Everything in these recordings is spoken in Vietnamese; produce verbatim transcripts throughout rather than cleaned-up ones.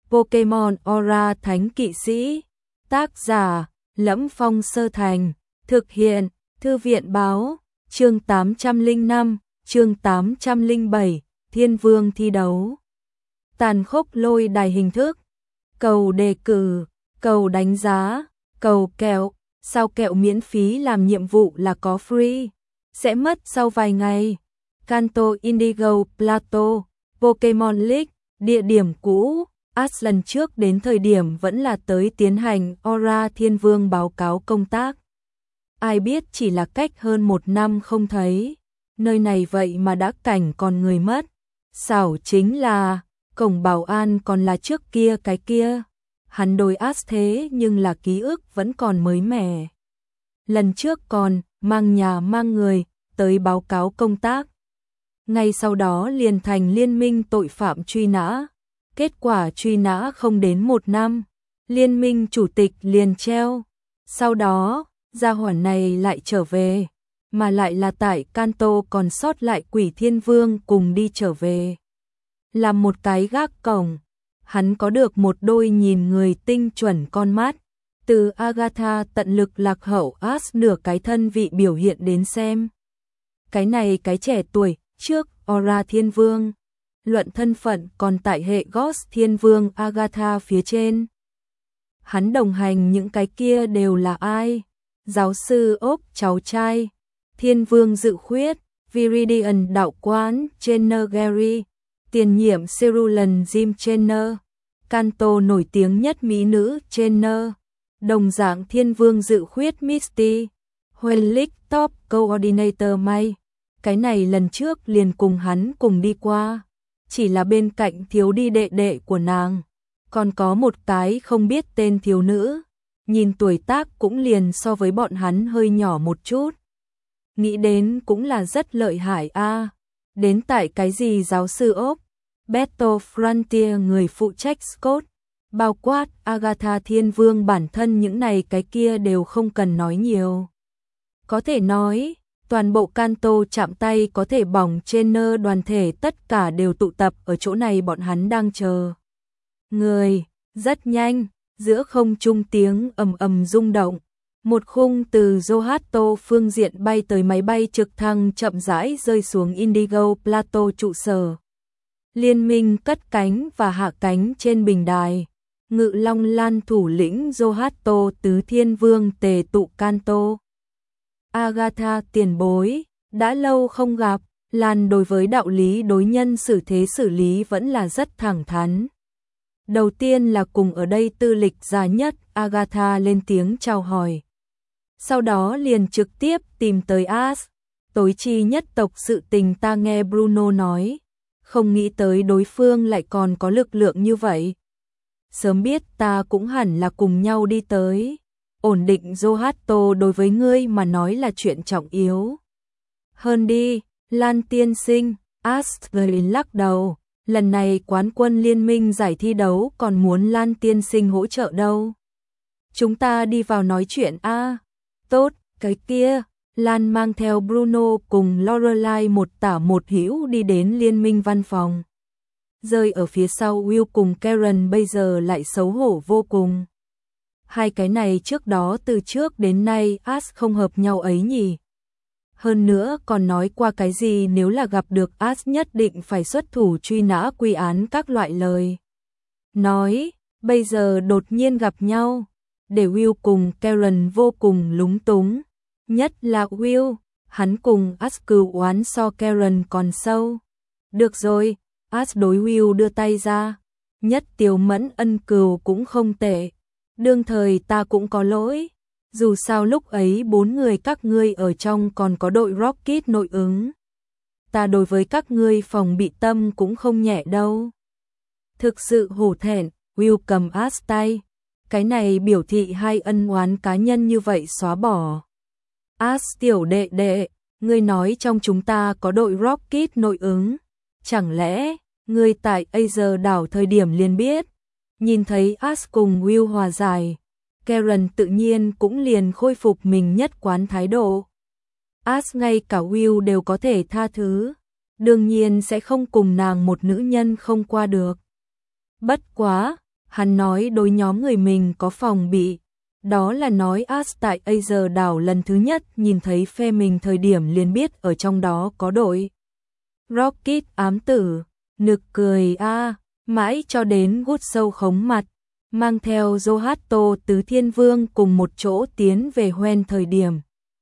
Pokemon Aura Thánh Kỵ Sĩ. Tác giả: Lẫm Phong Sơ Thành. Thực hiện: Thư viện Báo. Chương tám trăm lẻ năm, chương tám trăm lẻ bảy, Thiên Vương thi đấu. Tàn khốc lôi đài hình thức. Cầu đề cử, cầu đánh giá, cầu kẹo. Sao kẹo miễn phí làm nhiệm vụ là có free. Sẽ mất sau vài ngày. Kanto Indigo Plateau, Pokemon League, địa điểm cũ. Ash lần trước đến thời điểm vẫn là tới tiến hành Aura Thiên Vương báo cáo công tác. Ai biết chỉ là cách hơn một năm không thấy. Nơi này vậy mà đã cảnh còn người mất. Xảo chính là, cổng bảo an còn là trước kia cái kia. Hắn đối Ash thế nhưng là ký ức vẫn còn mới mẻ. Lần trước còn, mang nhà mang người, tới báo cáo công tác. Ngay sau đó liền thành liên minh tội phạm truy nã. Kết quả truy nã không đến một năm, liên minh chủ tịch liền treo. Sau đó, gia hỏa này lại trở về, mà lại là tại Kanto còn sót lại Quỷ Thiên Vương cùng đi trở về. Làm một cái gác cổng, hắn có được một đôi nhìn người tinh chuẩn con mắt. Từ Agatha tận lực lạc hậu Ash nửa cái thân vị biểu hiện đến xem. Cái này cái trẻ tuổi, trước Aura Thiên Vương. Luận thân phận còn tại hệ Ghost Thiên Vương Agatha phía trên. Hắn đồng hành những cái kia đều là ai? Giáo sư Ốc cháu trai, Thiên Vương Dự Khuyết, Viridian đạo quán Jenner Gary, tiền nhiệm Cerulean Jim Jenner, Kanto nổi tiếng nhất mỹ nữ Jenner, đồng dạng Thiên Vương Dự Khuyết Misty, Huelic Top Coordinator May. Cái này lần trước liền cùng hắn cùng đi qua. Chỉ là bên cạnh thiếu đi đệ đệ của nàng. Còn có một cái không biết tên thiếu nữ. Nhìn tuổi tác cũng liền so với bọn hắn hơi nhỏ một chút. Nghĩ đến cũng là rất lợi hại a. À, đến tại cái gì giáo sư ốp. Battle Frontier người phụ trách Scott. Bao quát Agatha Thiên Vương bản thân những này cái kia đều không cần nói nhiều. Có thể nói, toàn bộ Kanto chạm tay có thể bỏng trên nơ đoàn thể tất cả đều tụ tập ở chỗ này bọn hắn đang chờ. Người, rất nhanh, giữa không trung tiếng ầm ầm rung động. Một khung từ Johto phương diện bay tới máy bay trực thăng chậm rãi rơi xuống Indigo Plateau trụ sở. Liên minh cất cánh và hạ cánh trên bình đài. Ngự Long Lan thủ lĩnh Johto tứ Thiên Vương tề tụ Kanto. Agatha tiền bối, đã lâu không gặp, Lan đối với đạo lý đối nhân xử thế xử lý vẫn là rất thẳng thắn. Đầu tiên là cùng ở đây tư lịch già nhất, Agatha lên tiếng chào hỏi. Sau đó liền trực tiếp tìm tới Ash. Tối chi nhất tộc sự tình ta nghe Bruno nói, không nghĩ tới đối phương lại còn có lực lượng như vậy. Sớm biết ta cũng hẳn là cùng nhau đi tới. Ổn định Johto đối với ngươi mà nói là chuyện trọng yếu. Hơn đi, Lan tiên sinh, Astrid lắc đầu, lần này quán quân liên minh giải thi đấu còn muốn Lan tiên sinh hỗ trợ đâu. Chúng ta đi vào nói chuyện a. À, tốt, cái kia, Lan mang theo Bruno cùng Lorelai một tả một hữu đi đến liên minh văn phòng. Rơi ở phía sau Will cùng Karen bây giờ lại xấu hổ vô cùng. Hai cái này trước đó từ trước đến nay Ash không hợp nhau ấy nhỉ. Hơn nữa còn nói qua cái gì nếu là gặp được Ash nhất định phải xuất thủ truy nã quy án các loại lời. Nói, bây giờ đột nhiên gặp nhau, để Will cùng Karen vô cùng lúng túng. Nhất là Will, hắn cùng Ash cừu oán so Karen còn sâu. Được rồi, Ash đối Will đưa tay ra. Nhất Tiểu Mẫn ân cừu cũng không tệ. Đương thời ta cũng có lỗi, dù sao lúc ấy bốn người các ngươi ở trong còn có đội Rocket nội ứng. Ta đối với các ngươi phòng bị tâm cũng không nhẹ đâu. Thực sự hổ thẹn, Will cầm Ash tay. Cái này biểu thị hai ân oán cá nhân như vậy xóa bỏ. Ash tiểu đệ đệ, ngươi nói trong chúng ta có đội Rocket nội ứng. Chẳng lẽ, ngươi tại Asia đảo thời điểm liền biết. Nhìn thấy Ash cùng Will hòa giải, Karen tự nhiên cũng liền khôi phục mình nhất quán thái độ. Ash ngay cả Will đều có thể tha thứ, đương nhiên sẽ không cùng nàng một nữ nhân không qua được. Bất quá, Hắn nói đối nhóm người mình có phòng bị. Đó là nói Ash tại Asia đảo lần thứ nhất nhìn thấy phe mình thời điểm liền biết ở trong đó có đội Rocket ám tử. Nực cười a à, mãi cho đến Gút sâu khống mặt, mang theo Zohato tứ thiên vương cùng một chỗ tiến về Hoen thời điểm.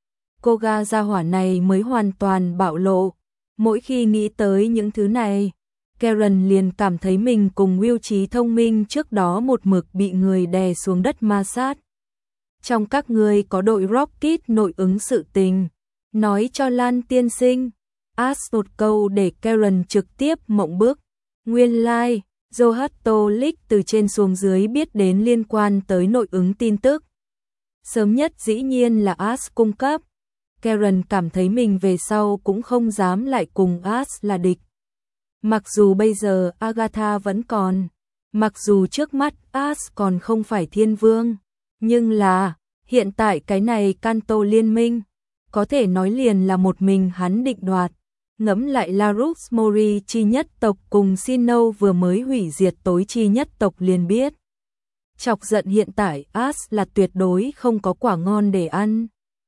Cô ga gia hỏa này mới hoàn toàn bạo lộ. Mỗi khi nghĩ tới những thứ này, Karen liền cảm thấy mình cùng Will trí thông minh trước đó một mực bị người đè xuống đất ma sát. Trong các người có đội Rocket nội ứng sự tình, nói cho Lan tiên sinh. Ash một câu để Karen trực tiếp mộng bức. Nguyên lai, like, Zohato League từ trên xuống dưới biết đến liên quan tới nội ứng tin tức. Sớm nhất dĩ nhiên là Ash cung cấp. Karen cảm thấy mình về sau cũng không dám lại cùng Ash là địch. Mặc dù bây giờ Agatha vẫn còn, mặc dù trước mắt Ash còn không phải thiên vương, nhưng là, hiện tại cái này Kanto liên minh, có thể nói liền là một mình hắn định đoạt. Ngẫm lại Larux Mori chi nhất tộc cùng Sinnoh vừa mới hủy diệt tối chi nhất tộc liền biết. Chọc giận hiện tại Ash là tuyệt đối không có quả ngon để ăn.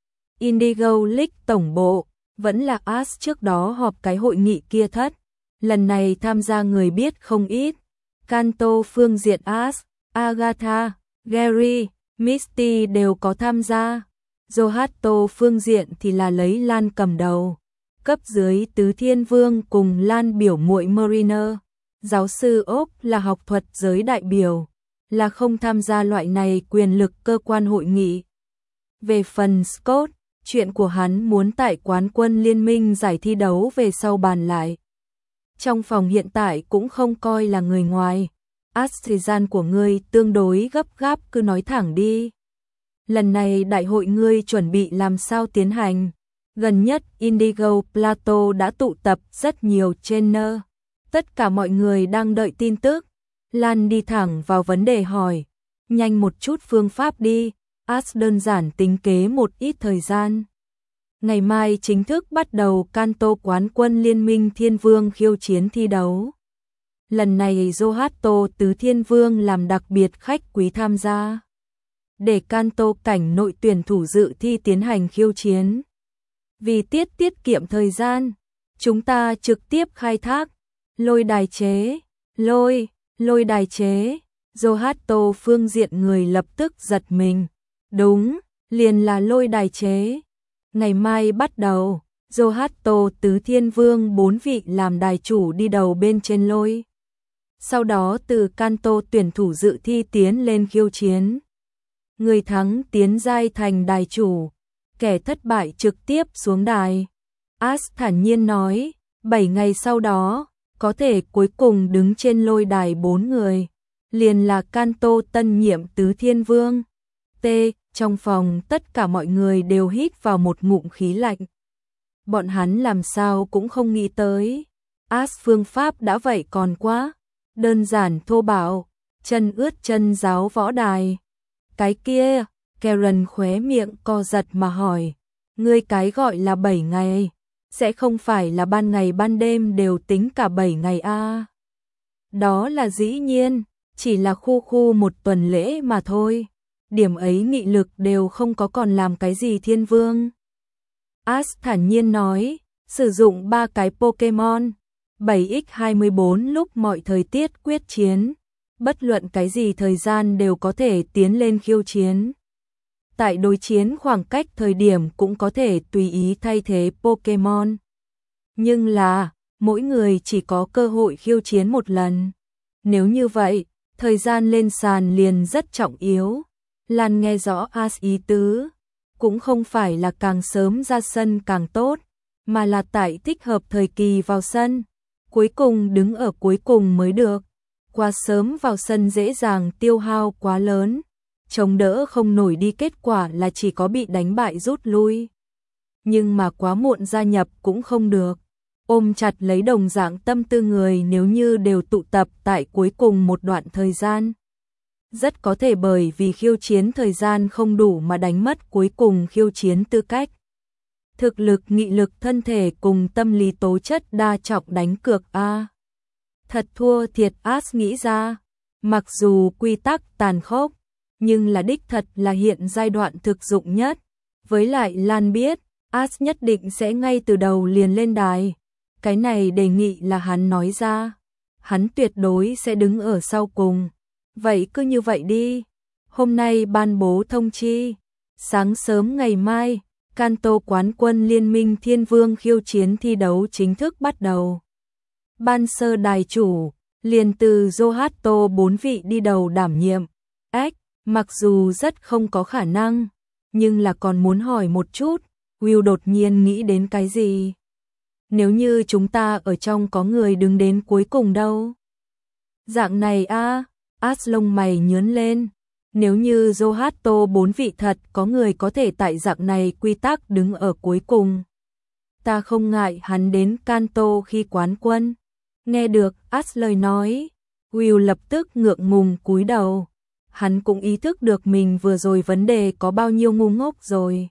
Indigo League tổng bộ, vẫn là Ash trước đó họp cái hội nghị kia thất. Lần này tham gia người biết không ít. Kanto phương diện Ash, Agatha, Gary, Misty đều có tham gia. Zohato phương diện thì là lấy Lan cầm đầu. Cấp dưới tứ thiên vương cùng Lan biểu muội Mariner. Giáo sư Ốc là học thuật giới đại biểu, là không tham gia loại này quyền lực cơ quan hội nghị. Về phần Scott, chuyện của hắn muốn tại quán quân liên minh giải thi đấu về sau bàn lại. Trong phòng hiện tại cũng không coi là người ngoài. Ash, thời gian của ngươi tương đối gấp gáp, cứ nói thẳng đi. Lần này đại hội ngươi chuẩn bị làm sao tiến hành? Gần nhất Indigo Plateau đã tụ tập rất nhiều trainer. Tất cả mọi người đang đợi tin tức. Lan đi thẳng vào vấn đề hỏi. Nhanh một chút phương pháp đi. Ash đơn giản tính kế một ít thời gian. Ngày mai chính thức bắt đầu Kanto quán quân liên minh thiên vương khiêu chiến thi đấu. Lần này Zohato tứ thiên vương làm đặc biệt khách quý tham gia. Để Kanto cảnh nội tuyển thủ dự thi tiến hành khiêu chiến. Vì tiết tiết kiệm thời gian, chúng ta trực tiếp khai thác lôi đài chế, lôi, lôi đài chế. Zohato phương diện người lập tức giật mình. Đúng, liền là lôi đài chế. Ngày mai bắt đầu, Zohato tứ thiên vương bốn vị làm đài chủ đi đầu bên trên lôi. Sau đó từ Kanto tuyển thủ dự thi tiến lên khiêu chiến. Người thắng tiến giai thành đài chủ, kẻ thất bại trực tiếp xuống đài. Ash thản nhiên nói, bảy ngày sau đó, có thể cuối cùng đứng trên lôi đài bốn người, liền là Kanto tân nhiệm tứ thiên vương. T, trong phòng tất cả mọi người đều hít vào một ngụm khí lạnh. Bọn hắn làm sao cũng không nghĩ tới. Ash phương pháp đã vậy còn quá. Đơn giản thô bạo, chân ướt chân giáo võ đài. Cái kia, Karen khóe miệng co giật mà hỏi. Ngươi cái gọi là bảy ngày, sẽ không phải là ban ngày ban đêm đều tính cả bảy ngày a? À? Đó là dĩ nhiên, chỉ là khu khu một tuần lễ mà thôi. Điểm ấy nghị lực đều không có còn làm cái gì thiên vương. Ash thản nhiên nói, sử dụng ba cái Pokemon, bảy nhân hai mươi bốn lúc mọi thời tiết quyết chiến. Bất luận cái gì thời gian đều có thể tiến lên khiêu chiến. Tại đối chiến khoảng cách thời điểm cũng có thể tùy ý thay thế Pokemon. Nhưng là, mỗi người chỉ có cơ hội khiêu chiến một lần. Nếu như vậy, thời gian lên sàn liền rất trọng yếu. Lan nghe rõ Ash ý tứ, cũng không phải là càng sớm ra sân càng tốt, mà là tại thích hợp thời kỳ vào sân. Cuối cùng đứng ở cuối cùng mới được. Quá sớm vào sân dễ dàng tiêu hao quá lớn, chống đỡ không nổi đi, kết quả là chỉ có bị đánh bại rút lui. Nhưng mà quá muộn gia nhập cũng không được. Ôm chặt lấy đồng dạng tâm tư người nếu như đều tụ tập tại cuối cùng một đoạn thời gian. Rất có thể bởi vì khiêu chiến thời gian không đủ mà đánh mất cuối cùng khiêu chiến tư cách. Thực lực, nghị lực, thân thể cùng tâm lý tố chất đa trọng đánh cược a. À. Thật thua thiệt, Ash nghĩ ra. Mặc dù quy tắc tàn khốc, nhưng là đích thật là hiện giai đoạn thực dụng nhất. Với lại Lan biết, As nhất định sẽ ngay từ đầu liền lên đài. Cái này đề nghị là hắn nói ra. Hắn tuyệt đối sẽ đứng ở sau cùng. Vậy cứ như vậy đi. Hôm nay ban bố thông chi. Sáng sớm ngày mai, Kanto quán quân Liên minh Thiên Vương khiêu chiến thi đấu chính thức bắt đầu. Ban sơ đài chủ, liền từ Zohato bốn vị đi đầu đảm nhiệm. Ếch, mặc dù rất không có khả năng, nhưng là còn muốn hỏi một chút, Will đột nhiên nghĩ đến cái gì? Nếu như chúng ta ở trong có người đứng đến cuối cùng đâu? Dạng này a, As lông mày nhướng lên. Nếu như Zohato bốn vị thật có người có thể tại dạng này quy tắc đứng ở cuối cùng. Ta không ngại hắn đến Kanto khi quán quân. Nghe được As lời nói, Will lập tức ngượng ngùng cúi đầu. Hắn cũng ý thức được mình vừa rồi vấn đề có bao nhiêu ngu ngốc rồi.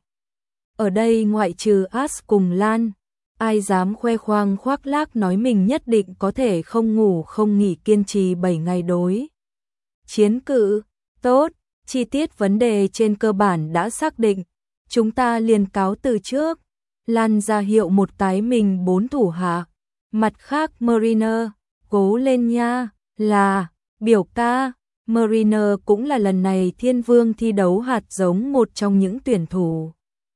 Ở đây ngoại trừ As cùng Lan, ai dám khoe khoang khoác lác nói mình nhất định có thể không ngủ không nghỉ kiên trì bảy ngày đối chiến cự. Tốt, chi tiết vấn đề trên cơ bản đã xác định, chúng ta liền cáo từ trước. Lan ra hiệu một tái mình bốn thủ hạ. Mặt khác Mariner, cố lên nha, là, biểu ca. Mariner cũng là lần này Thiên Vương thi đấu hạt giống một trong những tuyển thủ.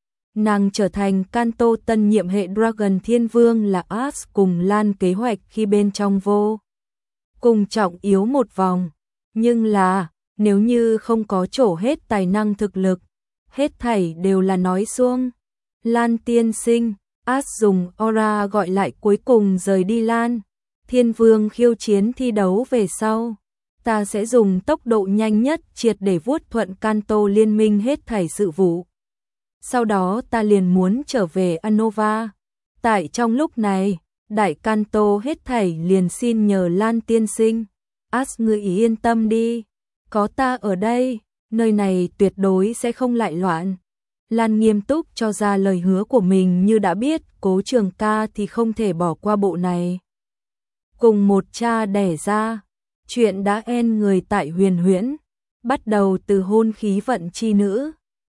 Nàng trở thành Kanto tân nhiệm hệ Dragon Thiên Vương là As cùng Lan kế hoạch khi bên trong vô. Cùng trọng yếu một vòng, nhưng là, nếu như không có trổ hết tài năng thực lực, hết thảy đều là nói suông. Lan tiên sinh, As dùng aura gọi lại cuối cùng rời đi Lan. Thiên Vương khiêu chiến thi đấu về sau. Ta sẽ dùng tốc độ nhanh nhất triệt để vuốt thuận Kanto liên minh hết thảy sự vụ. Sau đó ta liền muốn trở về Anova. Tại trong lúc này, đại Kanto hết thảy liền xin nhờ Lan tiên sinh. As ngươi ý yên tâm đi. Có ta ở đây, nơi này tuyệt đối sẽ không lại loạn. Lan nghiêm túc cho ra lời hứa của mình như đã biết Cố Trường ca thì không thể bỏ qua bộ này. Cùng một cha đẻ ra, chuyện đã en người tại Huyền Huyễn, bắt đầu từ hôn khí vận chi nữ.